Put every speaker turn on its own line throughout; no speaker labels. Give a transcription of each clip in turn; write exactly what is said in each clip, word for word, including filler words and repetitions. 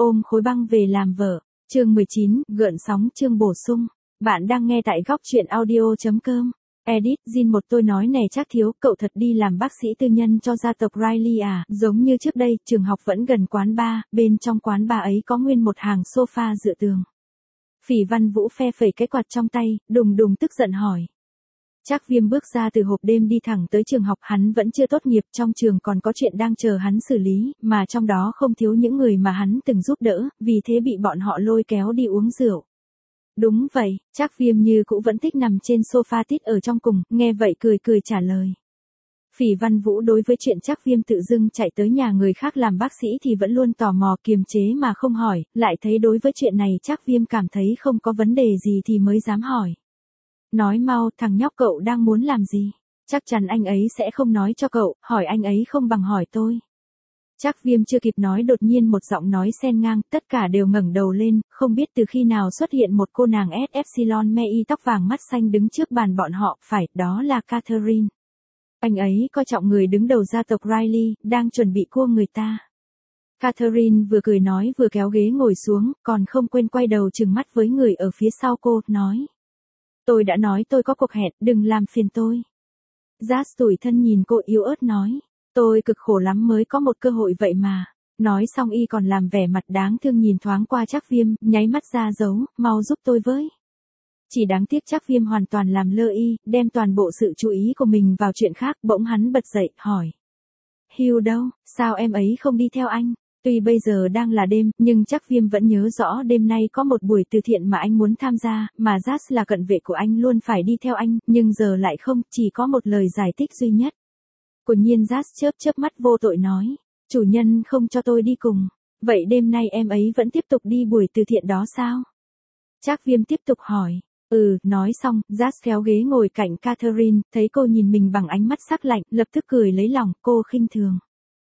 ôm khối băng về làm vợ. Chương mười chín, gợn sóng chương bổ sung. Bạn đang nghe tại góc truyện audio.com. Edit, Jin một tôi nói này chắc thiếu, cậu thật đi làm bác sĩ tư nhân cho gia tộc Riley à? Giống như trước đây, trường học vẫn gần quán bar, bên trong quán bar ấy có nguyên một hàng sofa dựa tường. Phỉ Văn Vũ phe phẩy cái quạt trong tay, đùng đùng tức giận hỏi. Trác Viêm bước ra từ hộp đêm đi thẳng tới trường học, hắn vẫn chưa tốt nghiệp, trong trường còn có chuyện đang chờ hắn xử lý, mà trong đó không thiếu những người mà hắn từng giúp đỡ, vì thế bị bọn họ lôi kéo đi uống rượu. Đúng vậy, Trác Viêm như cũ vẫn thích nằm trên sofa tít ở trong cùng, nghe vậy cười cười trả lời. Phỉ Văn Vũ đối với chuyện Trác Viêm tự dưng chạy tới nhà người khác làm bác sĩ thì vẫn luôn tò mò, kiềm chế mà không hỏi, lại thấy đối với chuyện này Trác Viêm cảm thấy không có vấn đề gì thì mới dám hỏi. Nói mau, thằng nhóc cậu đang muốn làm gì? Chắc chắn anh ấy sẽ không nói cho cậu, hỏi anh ấy không bằng hỏi tôi. Trác Viêm chưa kịp nói đột nhiên một giọng nói xen ngang, tất cả đều ngẩng đầu lên, không biết từ khi nào xuất hiện một cô nàng S Epsilon Mei tóc vàng mắt xanh đứng trước bàn bọn họ, phải, đó là Catherine. Anh ấy coi trọng người đứng đầu gia tộc Riley, đang chuẩn bị cua người ta. Catherine vừa cười nói vừa kéo ghế ngồi xuống, còn không quên quay đầu trừng mắt với người ở phía sau cô, nói. Tôi đã nói tôi có cuộc hẹn, đừng làm phiền tôi. Jazz tủi thân nhìn cô yếu ớt nói. Tôi cực khổ lắm mới có một cơ hội vậy mà. Nói xong y còn làm vẻ mặt đáng thương nhìn thoáng qua Trác Viêm, nháy mắt ra dấu, mau giúp tôi với. Chỉ đáng tiếc Trác Viêm hoàn toàn làm lơ y, đem toàn bộ sự chú ý của mình vào chuyện khác, bỗng hắn bật dậy, hỏi. Hugh đâu, sao em ấy không đi theo anh? Tuy bây giờ đang là đêm, nhưng Trác Viêm vẫn nhớ rõ đêm nay có một buổi từ thiện mà anh muốn tham gia, mà Jazz là cận vệ của anh luôn phải đi theo anh, nhưng giờ lại không, chỉ có một lời giải thích duy nhất. Quả nhiên Jazz chớp chớp mắt vô tội nói, chủ nhân không cho tôi đi cùng, vậy đêm nay em ấy vẫn tiếp tục đi buổi từ thiện đó sao? Trác Viêm tiếp tục hỏi, ừ, nói xong, Jazz kéo ghế ngồi cạnh Catherine, thấy cô nhìn mình bằng ánh mắt sắc lạnh, lập tức cười lấy lòng, cô khinh thường.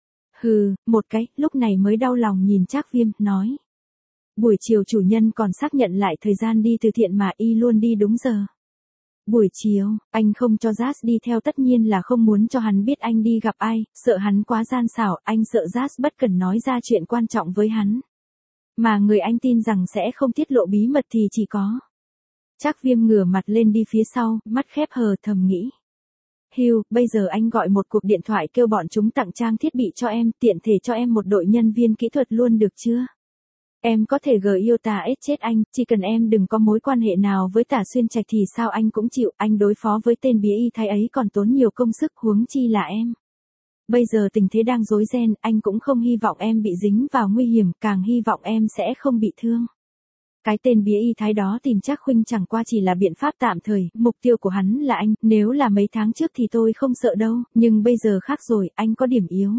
Hừ, một cái, lúc này mới đau lòng nhìn Trác Viêm, nói. Buổi chiều chủ nhân còn xác nhận lại thời gian đi từ thiện mà y luôn đi đúng giờ. Buổi chiều, anh không cho Jazz đi theo tất nhiên là không muốn cho hắn biết anh đi gặp ai, sợ hắn quá gian xảo, anh sợ Jazz bất cần nói ra chuyện quan trọng với hắn. Mà người anh tin rằng sẽ không tiết lộ bí mật thì chỉ có. Trác Viêm ngửa mặt lên đi phía sau, mắt khép hờ thầm nghĩ. Hugh, bây giờ anh gọi một cuộc điện thoại kêu bọn chúng tặng trang thiết bị cho em, tiện thể cho em một đội nhân viên kỹ thuật luôn được chưa? Em có thể gờ yêu tà ết chết anh, chỉ cần em đừng có mối quan hệ nào với Tả Xuyên Trạch thì sao anh cũng chịu, anh đối phó với tên bía y thái ấy còn tốn nhiều công sức, huống chi là em. Bây giờ tình thế đang rối ren, anh cũng không hy vọng em bị dính vào nguy hiểm, càng hy vọng em sẽ không bị thương. Cái tên bía y thái đó tìm Trác Khuynh chẳng qua chỉ là biện pháp tạm thời, mục tiêu của hắn là anh, nếu là mấy tháng trước thì tôi không sợ đâu, nhưng bây giờ khác rồi, anh có điểm yếu.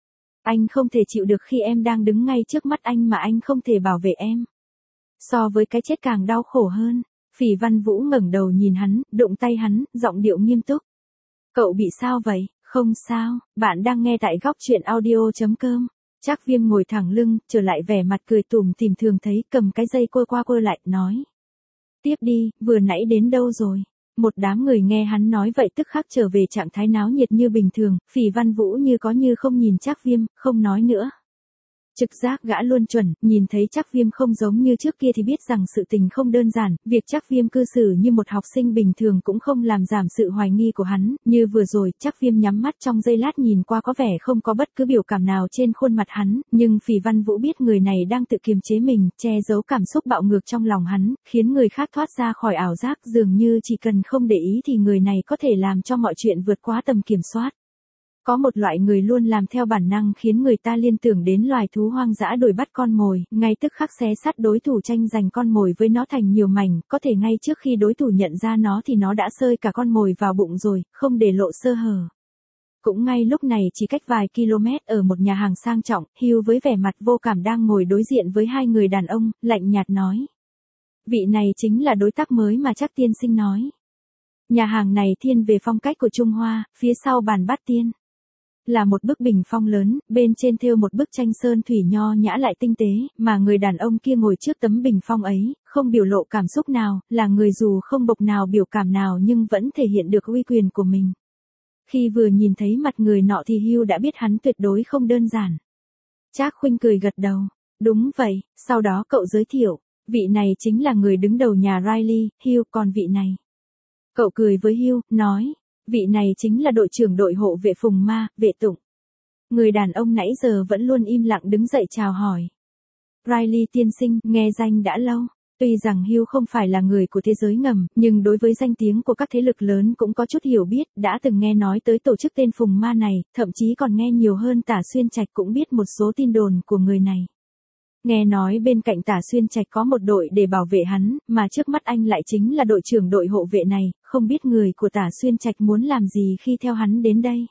Anh không thể chịu được khi em đang đứng ngay trước mắt anh mà anh không thể bảo vệ em. So với cái chết càng đau khổ hơn. Phỉ Văn Vũ ngẩng đầu nhìn hắn, đụng tay hắn, giọng điệu nghiêm túc. Cậu bị sao vậy? Không sao, bạn đang nghe tại góc truyện audio.com. Trác Viêm ngồi thẳng lưng, trở lại vẻ mặt cười tủm tỉm thường thấy, cầm cái dây quơ qua quơ lại, nói. Tiếp đi, vừa nãy đến đâu rồi? Một đám người nghe hắn nói vậy tức khắc trở về trạng thái náo nhiệt như bình thường, Phỉ Văn Vũ như có như không nhìn Trác Viêm, không nói nữa. Trực giác gã luôn chuẩn, nhìn thấy Trác Viêm không giống như trước kia thì biết rằng sự tình không đơn giản, việc Trác Viêm cư xử như một học sinh bình thường cũng không làm giảm sự hoài nghi của hắn, như vừa rồi, Trác Viêm nhắm mắt trong giây lát nhìn qua có vẻ không có bất cứ biểu cảm nào trên khuôn mặt hắn, nhưng Phỉ Văn Vũ biết người này đang tự kiềm chế mình, che giấu cảm xúc bạo ngược trong lòng hắn, khiến người khác thoát ra khỏi ảo giác, dường như chỉ cần không để ý thì người này có thể làm cho mọi chuyện vượt quá tầm kiểm soát. Có một loại người luôn làm theo bản năng khiến người ta liên tưởng đến loài thú hoang dã đuổi bắt con mồi, ngay tức khắc xé sát đối thủ tranh giành con mồi với nó thành nhiều mảnh, có thể ngay trước khi đối thủ nhận ra nó thì nó đã sơi cả con mồi vào bụng rồi, không để lộ sơ hở. Cũng ngay lúc này chỉ cách vài km ở một nhà hàng sang trọng, Hugh với vẻ mặt vô cảm đang ngồi đối diện với hai người đàn ông, lạnh nhạt nói. Vị này chính là đối tác mới mà Trác tiên sinh nói. Nhà hàng này thiên về phong cách của Trung Hoa, phía sau bàn bát tiên. Là một bức bình phong lớn, bên trên thêu một bức tranh sơn thủy nho nhã lại tinh tế, mà người đàn ông kia ngồi trước tấm bình phong ấy, không biểu lộ cảm xúc nào, là người dù không bộc nào biểu cảm nào nhưng vẫn thể hiện được uy quyền của mình. Khi vừa nhìn thấy mặt người nọ thì Hugh đã biết hắn tuyệt đối không đơn giản. Trác Khuynh cười gật đầu. Đúng vậy, sau đó cậu giới thiệu, vị này chính là người đứng đầu nhà Riley, Hugh, còn vị này. Cậu cười với Hugh, nói, vị này chính là đội trưởng đội hộ vệ Phùng Ma, Vệ Tụng. Người đàn ông nãy giờ vẫn luôn im lặng đứng dậy chào hỏi. Riley tiên sinh, nghe danh đã lâu. Tuy rằng Hugh không phải là người của thế giới ngầm, nhưng đối với danh tiếng của các thế lực lớn cũng có chút hiểu biết, đã từng nghe nói tới tổ chức tên Phùng Ma này, thậm chí còn nghe nhiều hơn Tả Xuyên Trạch cũng biết một số tin đồn của người này. Nghe nói bên cạnh Tả Xuyên Trạch có một đội để bảo vệ hắn, mà trước mắt anh lại chính là đội trưởng đội hộ vệ này, không biết người của Tả Xuyên Trạch muốn làm gì khi theo hắn đến đây.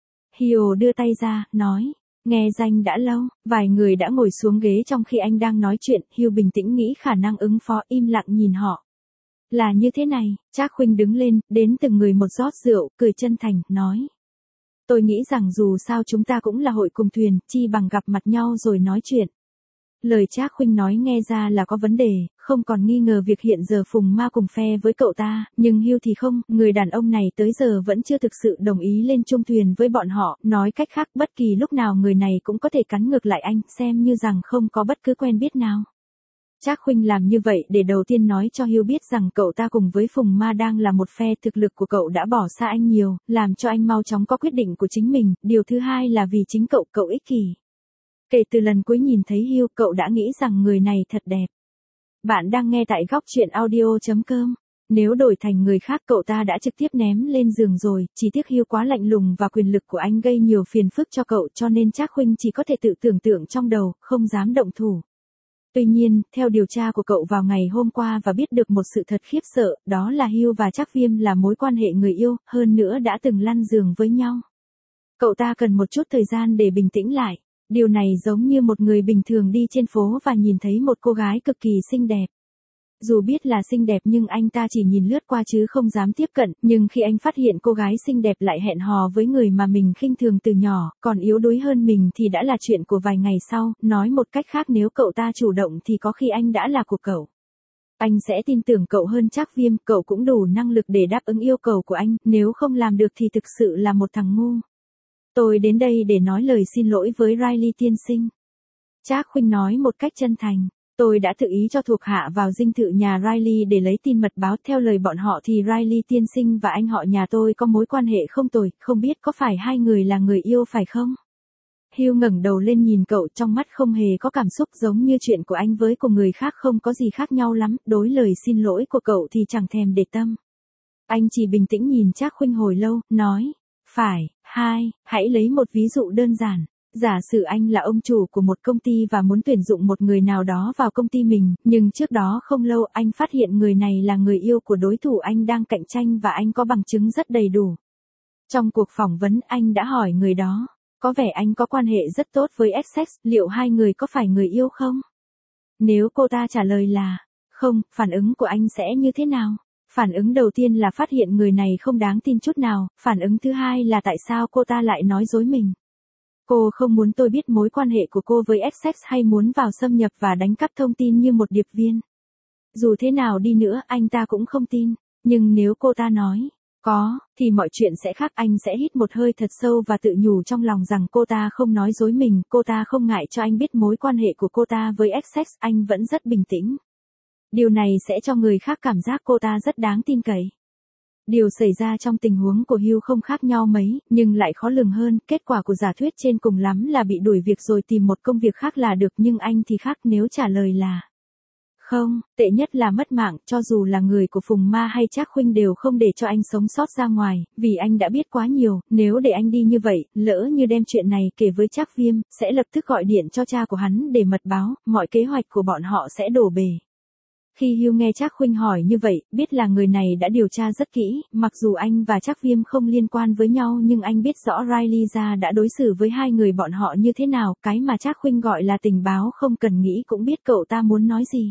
Hugh đưa tay ra, nói. Nghe danh đã lâu, vài người đã ngồi xuống ghế trong khi anh đang nói chuyện, Hugh bình tĩnh nghĩ khả năng ứng phó, im lặng nhìn họ. Là như thế này, Trác Khuynh đứng lên, đến từng người một rót rượu, cười chân thành, nói. Tôi nghĩ rằng dù sao chúng ta cũng là hội cùng thuyền, chi bằng gặp mặt nhau rồi nói chuyện. Lời Trác Khuynh nói nghe ra là có vấn đề, không còn nghi ngờ việc hiện giờ Phùng Ma cùng phe với cậu ta, nhưng Hugh thì không, người đàn ông này tới giờ vẫn chưa thực sự đồng ý lên chung thuyền với bọn họ, nói cách khác bất kỳ lúc nào người này cũng có thể cắn ngược lại anh, xem như rằng không có bất cứ quen biết nào. Trác Khuynh làm như vậy để đầu tiên nói cho Hugh biết rằng cậu ta cùng với Phùng Ma đang là một phe, thực lực của cậu đã bỏ xa anh nhiều, làm cho anh mau chóng có quyết định của chính mình, điều thứ hai là vì chính cậu, cậu ích kỷ. Kể từ lần cuối nhìn thấy Hugh, cậu đã nghĩ rằng người này thật đẹp. Bạn đang nghe tại góc truyện audio chấm com. Nếu đổi thành người khác cậu ta đã trực tiếp ném lên giường rồi, chỉ tiếc Hugh quá lạnh lùng và quyền lực của anh gây nhiều phiền phức cho cậu, cho nên Trác Khuynh chỉ có thể tự tưởng tượng trong đầu, không dám động thủ. Tuy nhiên, theo điều tra của cậu vào ngày hôm qua và biết được một sự thật khiếp sợ, đó là Hugh và Trác Viêm là mối quan hệ người yêu, hơn nữa đã từng lăn giường với nhau. Cậu ta cần một chút thời gian để bình tĩnh lại. Điều này giống như một người bình thường đi trên phố và nhìn thấy một cô gái cực kỳ xinh đẹp. Dù biết là xinh đẹp nhưng anh ta chỉ nhìn lướt qua chứ không dám tiếp cận, nhưng khi anh phát hiện cô gái xinh đẹp lại hẹn hò với người mà mình khinh thường từ nhỏ, còn yếu đuối hơn mình thì đã là chuyện của vài ngày sau, nói một cách khác nếu cậu ta chủ động thì có khi anh đã là của cậu. Anh sẽ tin tưởng cậu hơn Trác Viêm, cậu cũng đủ năng lực để đáp ứng yêu cầu của anh, nếu không làm được thì thực sự là một thằng ngu. Tôi đến đây để nói lời xin lỗi với Riley tiên sinh. Trác Khuynh nói một cách chân thành. Tôi đã tự ý cho thuộc hạ vào dinh thự nhà Riley để lấy tin mật báo. Theo lời bọn họ thì Riley tiên sinh và anh họ nhà tôi có mối quan hệ không tồi, không biết có phải hai người là người yêu phải không? Hugh ngẩng đầu lên nhìn cậu, trong mắt không hề có cảm xúc, giống như chuyện của anh với của người khác không có gì khác nhau lắm, đối lời xin lỗi của cậu thì chẳng thèm để tâm. Anh chỉ bình tĩnh nhìn Trác Khuynh hồi lâu, nói. Phải, hai, hãy lấy một ví dụ đơn giản. Giả sử anh là ông chủ của một công ty và muốn tuyển dụng một người nào đó vào công ty mình, nhưng trước đó không lâu anh phát hiện người này là người yêu của đối thủ anh đang cạnh tranh và anh có bằng chứng rất đầy đủ. Trong cuộc phỏng vấn anh đã hỏi người đó, có vẻ anh có quan hệ rất tốt với Essex, liệu hai người có phải người yêu không? Nếu cô ta trả lời là, không, phản ứng của anh sẽ như thế nào? Phản ứng đầu tiên là phát hiện người này không đáng tin chút nào, phản ứng thứ hai là tại sao cô ta lại nói dối mình. Cô không muốn tôi biết mối quan hệ của cô với Essex hay muốn vào xâm nhập và đánh cắp thông tin như một điệp viên. Dù thế nào đi nữa anh ta cũng không tin, nhưng nếu cô ta nói, có, thì mọi chuyện sẽ khác. Anh sẽ hít một hơi thật sâu và tự nhủ trong lòng rằng cô ta không nói dối mình, cô ta không ngại cho anh biết mối quan hệ của cô ta với Essex, anh vẫn rất bình tĩnh. Điều này sẽ cho người khác cảm giác cô ta rất đáng tin cậy. Điều xảy ra trong tình huống của Hugh không khác nhau mấy, nhưng lại khó lường hơn, kết quả của giả thuyết trên cùng lắm là bị đuổi việc rồi tìm một công việc khác là được, nhưng anh thì khác, nếu trả lời là không, tệ nhất là mất mạng, cho dù là người của Phùng Ma hay Trác Khuynh đều không để cho anh sống sót ra ngoài, vì anh đã biết quá nhiều, nếu để anh đi như vậy, lỡ như đem chuyện này kể với Trác Viêm, sẽ lập tức gọi điện cho cha của hắn để mật báo, mọi kế hoạch của bọn họ sẽ đổ bể. Khi Hugh nghe Trác Khuynh hỏi như vậy, biết là người này đã điều tra rất kỹ, mặc dù anh và Trác Viêm không liên quan với nhau nhưng anh biết rõ Riley gia đã đối xử với hai người bọn họ như thế nào, cái mà Trác Khuynh gọi là tình báo không cần nghĩ cũng biết cậu ta muốn nói gì.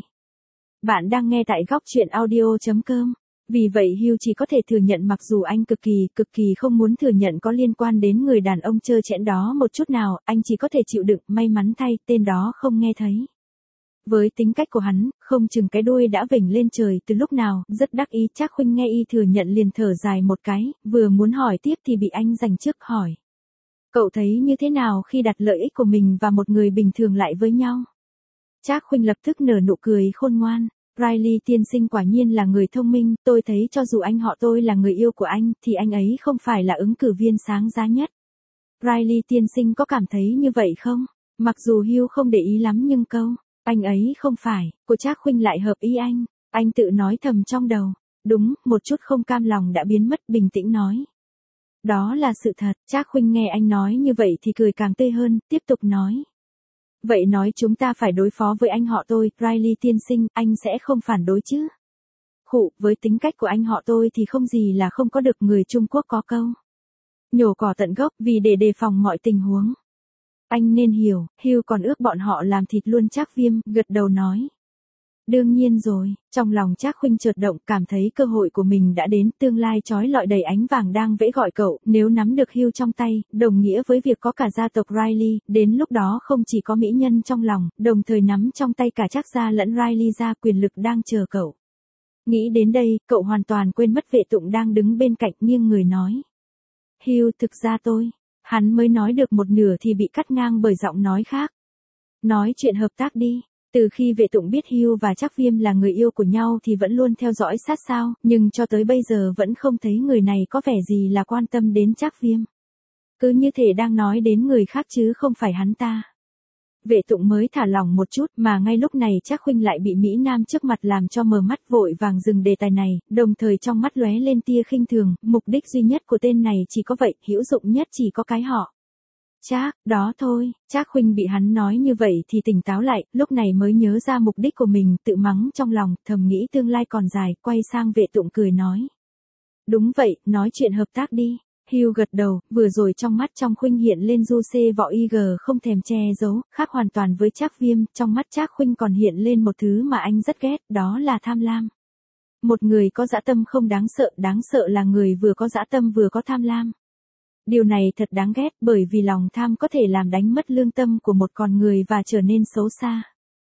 Bạn đang nghe tại góc truyện audio chấm com. Vì vậy Hugh chỉ có thể thừa nhận mặc dù anh cực kỳ, cực kỳ không muốn thừa nhận có liên quan đến người đàn ông trơ trẽn đó một chút nào, anh chỉ có thể chịu đựng, may mắn thay, tên đó không nghe thấy. Với tính cách của hắn, không chừng cái đuôi đã vểnh lên trời từ lúc nào, rất đắc ý. Trác Khuynh nghe y thừa nhận liền thở dài một cái, vừa muốn hỏi tiếp thì bị anh giành trước hỏi. Cậu thấy như thế nào khi đặt lợi ích của mình và một người bình thường lại với nhau? Trác Khuynh lập tức nở nụ cười khôn ngoan. Riley tiên sinh quả nhiên là người thông minh, tôi thấy cho dù anh họ tôi là người yêu của anh, thì anh ấy không phải là ứng cử viên sáng giá nhất. Riley tiên sinh có cảm thấy như vậy không? Mặc dù Hugh không để ý lắm nhưng câu, anh ấy không phải, của Trác Khuynh lại hợp ý anh. Anh tự nói thầm trong đầu. Đúng, một chút không cam lòng đã biến mất, bình tĩnh nói. Đó là sự thật. Trác Khuynh nghe anh nói như vậy thì cười càng tươi hơn, tiếp tục nói. Vậy nói chúng ta phải đối phó với anh họ tôi, Riley tiên sinh, anh sẽ không phản đối chứ? Khụ, với tính cách của anh họ tôi thì không gì là không có được, người Trung Quốc có câu. Nhổ cỏ tận gốc, vì để đề phòng mọi tình huống. Anh nên hiểu, Hugh còn ước bọn họ làm thịt luôn Trác Viêm, gật đầu nói. Đương nhiên rồi, trong lòng Trác Khuynh chợt động, cảm thấy cơ hội của mình đã đến, tương lai chói lọi đầy ánh vàng đang vẫy gọi cậu, nếu nắm được Hugh trong tay, đồng nghĩa với việc có cả gia tộc Riley, đến lúc đó không chỉ có mỹ nhân trong lòng, đồng thời nắm trong tay cả Trác gia lẫn Riley gia, quyền lực đang chờ cậu. Nghĩ đến đây, cậu hoàn toàn quên mất Vệ Tụng đang đứng bên cạnh, nghiêng người nói. Hugh, thực ra tôi, hắn mới nói được một nửa thì bị cắt ngang bởi giọng nói khác. Nói chuyện hợp tác đi. Từ khi Vệ Tụng biết Hugh và Trác Viêm là người yêu của nhau thì vẫn luôn theo dõi sát sao, nhưng cho tới bây giờ vẫn không thấy người này có vẻ gì là quan tâm đến Trác Viêm. Cứ như thể đang nói đến người khác chứ không phải hắn ta. Vệ Tụng mới thả lỏng một chút, mà ngay lúc này Trác Khuynh lại bị Mỹ Nam trước mặt làm cho mờ mắt, vội vàng dừng đề tài này, đồng thời trong mắt lóe lên tia khinh thường, mục đích duy nhất của tên này chỉ có vậy, hữu dụng nhất chỉ có cái họ. Trác, đó thôi. Trác Khuynh bị hắn nói như vậy thì tỉnh táo lại, lúc này mới nhớ ra mục đích của mình, tự mắng trong lòng, thầm nghĩ tương lai còn dài, quay sang Vệ Tụng cười nói. Đúng vậy, nói chuyện hợp tác đi. Hugh gật đầu, vừa rồi trong mắt trong Khuynh hiện lên du xê võ y gờ không thèm che giấu, khác hoàn toàn với Trác Viêm, trong mắt Trác Khuynh còn hiện lên một thứ mà anh rất ghét, đó là tham lam. Một người có dã tâm không đáng sợ, đáng sợ là người vừa có dã tâm vừa có tham lam. Điều này thật đáng ghét, bởi vì lòng tham có thể làm đánh mất lương tâm của một con người và trở nên xấu xa.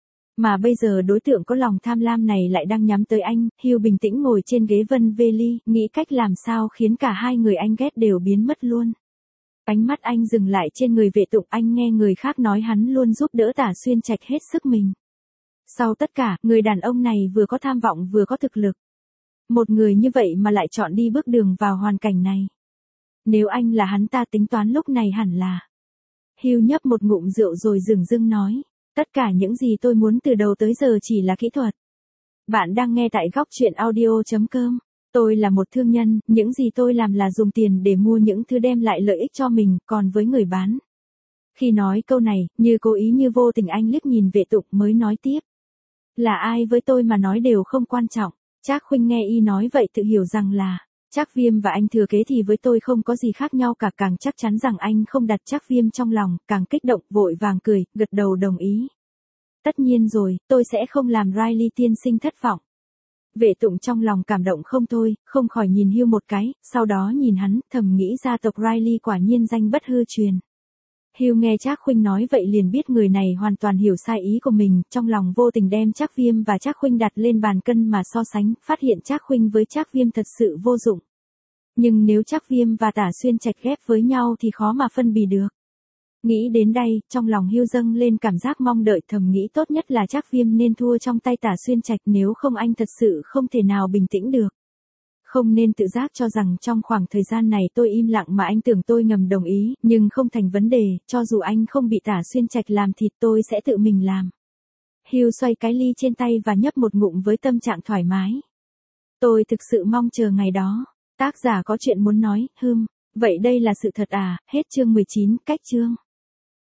Mà bây giờ đối tượng có lòng tham lam này lại đang nhắm tới anh. Hugh bình tĩnh ngồi trên ghế Vân Vê Ly, nghĩ cách làm sao khiến cả hai người anh ghét đều biến mất luôn. Ánh mắt anh dừng lại trên người Vệ Tụng, anh nghe người khác nói hắn luôn giúp đỡ Tả Xuyên Trạch hết sức mình. Sau tất cả, người đàn ông này vừa có tham vọng vừa có thực lực. Một người như vậy mà lại chọn đi bước đường vào hoàn cảnh này. Nếu anh là hắn ta tính toán lúc này hẳn là. Hugh nhấp một ngụm rượu rồi dửng dưng nói. Tất cả những gì tôi muốn từ đầu tới giờ chỉ là kỹ thuật. Bạn đang nghe tại góc truyện audio chấm com. Tôi là một thương nhân, những gì tôi làm là dùng tiền để mua những thứ đem lại lợi ích cho mình, còn với người bán. Khi nói câu này, như cố ý như vô tình anh liếc nhìn Vệ Tụng mới nói tiếp. Là ai với tôi mà nói đều không quan trọng. Trác Khuynh nghe y nói vậy tự hiểu rằng là. Trác Viêm và anh thừa kế thì với tôi không có gì khác nhau cả, càng chắc chắn rằng anh không đặt Trác Viêm trong lòng, càng kích động, vội vàng cười, gật đầu đồng ý. Tất nhiên rồi, tôi sẽ không làm Riley tiên sinh thất vọng. Vệ Tụng trong lòng cảm động không thôi, không khỏi nhìn Hugh một cái, sau đó nhìn hắn, thầm nghĩ gia tộc Riley quả nhiên danh bất hư truyền. Hugh nghe Trác Khuynh nói vậy liền biết người này hoàn toàn hiểu sai ý của mình, trong lòng vô tình đem Trác Viêm và Trác Khuynh đặt lên bàn cân mà so sánh, phát hiện Trác Khuynh với Trác Viêm thật sự vô dụng. Nhưng nếu Trác Viêm và Tả Xuyên Trạch ghép với nhau thì khó mà phân bì được. Nghĩ đến đây, trong lòng Hugh dâng lên cảm giác mong đợi, thầm nghĩ tốt nhất là Trác Viêm nên thua trong tay Tả Xuyên Trạch, nếu không anh thật sự không thể nào bình tĩnh được. Không nên tự giác cho rằng trong khoảng thời gian này tôi im lặng mà anh tưởng tôi ngầm đồng ý, nhưng không thành vấn đề, cho dù anh không bị Tả Xuyên Trạch làm thịt tôi sẽ tự mình làm. Hugh xoay cái ly trên tay và nhấp một ngụm với tâm trạng thoải mái. Tôi thực sự mong chờ ngày đó. Tác giả có chuyện muốn nói, hừm, vậy đây là sự thật à, hết chương mười chín, cách chương.